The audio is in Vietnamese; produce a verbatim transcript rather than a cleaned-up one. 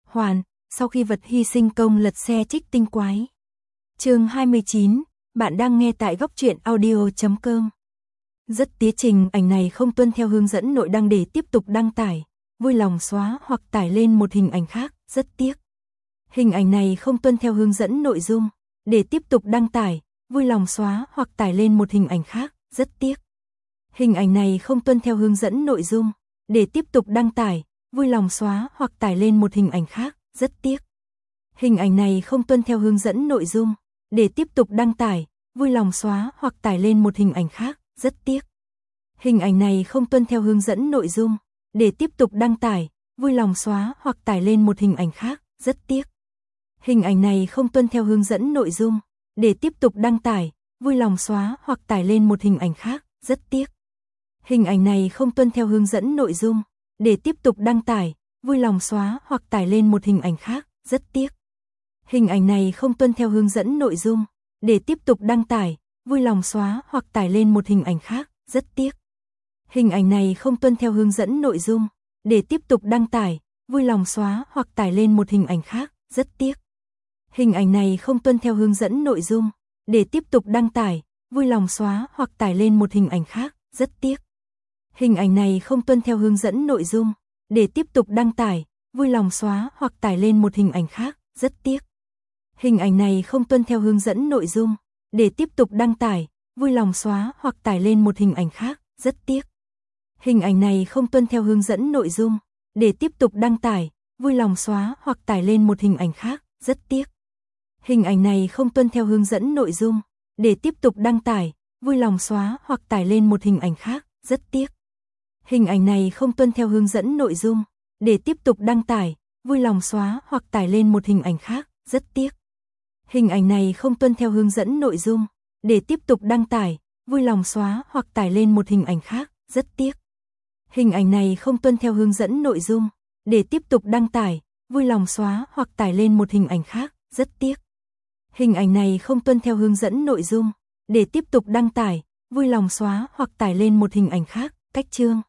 Hoàn, sau khi vật hy sinh công lật xe trích tinh quái. Chương hai mươi chín, bạn đang nghe tại góc truyện audio chấm com. Rất tía trình ảnh này không tuân theo hướng dẫn nội đăng để tiếp tục đăng tải, vui lòng xóa hoặc tải lên một hình ảnh khác, rất tiếc. Hình ảnh này không tuân theo hướng dẫn nội dung, để tiếp tục đăng tải, vui lòng xóa hoặc tải lên một hình ảnh khác, rất tiếc. Hình ảnh này không tuân theo hướng dẫn nội dung, để tiếp tục đăng tải, vui lòng xóa hoặc tải lên một hình ảnh khác, rất tiếc. Hình ảnh này không tuân theo hướng dẫn nội dung, để tiếp tục đăng tải, vui lòng xóa hoặc tải lên một hình ảnh khác, rất tiếc. Hình ảnh này không tuân theo hướng dẫn nội dung, để tiếp tục đăng tải, vui lòng xóa hoặc tải lên một hình ảnh khác, rất tiếc. Hình ảnh này không tuân theo hướng dẫn nội dung, để tiếp tục đăng tải, vui lòng xóa hoặc tải lên một hình ảnh khác, rất tiếc. Hình ảnh này không tuân theo hướng dẫn nội dung, để tiếp tục đăng tải, vui lòng xóa hoặc tải lên một hình ảnh khác, rất tiếc. Hình ảnh này không tuân theo hướng dẫn nội dung, để tiếp tục đăng tải, vui lòng xóa hoặc tải lên một hình ảnh khác, rất tiếc. Hình ảnh này không tuân theo hướng dẫn nội dung, để tiếp tục đăng tải, vui lòng xóa hoặc tải lên một hình ảnh khác, rất tiếc. Hình ảnh này không tuân theo hướng dẫn nội dung, để tiếp tục đăng tải, vui lòng xóa hoặc tải lên một hình ảnh khác, rất tiếc. Hình ảnh này không tuân theo hướng dẫn nội dung, để tiếp tục đăng tải, vui lòng xóa hoặc tải lên một hình ảnh khác, rất tiếc. Hình ảnh này không tuân theo hướng dẫn nội dung, để tiếp tục đăng tải, vui lòng xóa hoặc tải lên một hình ảnh khác, rất tiếc. Hình ảnh này không tuân theo hướng dẫn nội dung, để tiếp tục đăng tải, vui lòng xóa hoặc tải lên một hình ảnh khác, rất tiếc. Hình ảnh này không tuân theo hướng dẫn nội dung, để tiếp tục đăng tải, vui lòng xóa hoặc tải lên một hình ảnh khác, rất tiếc. Hình ảnh này không tuân theo hướng dẫn nội dung, để tiếp tục đăng tải, vui lòng xóa hoặc tải lên một hình ảnh khác, rất tiếc. Hình ảnh này không tuân theo hướng dẫn nội dung, để tiếp tục đăng tải, vui lòng xóa hoặc tải lên một hình ảnh khác, rất tiếc. Hình ảnh này không tuân theo hướng dẫn nội dung, để tiếp tục đăng tải, vui lòng xóa hoặc tải lên một hình ảnh khác, rất tiếc. Hình ảnh này không tuân theo hướng dẫn nội dung, để tiếp tục đăng tải, vui lòng xóa hoặc tải lên một hình ảnh khác, cách chương.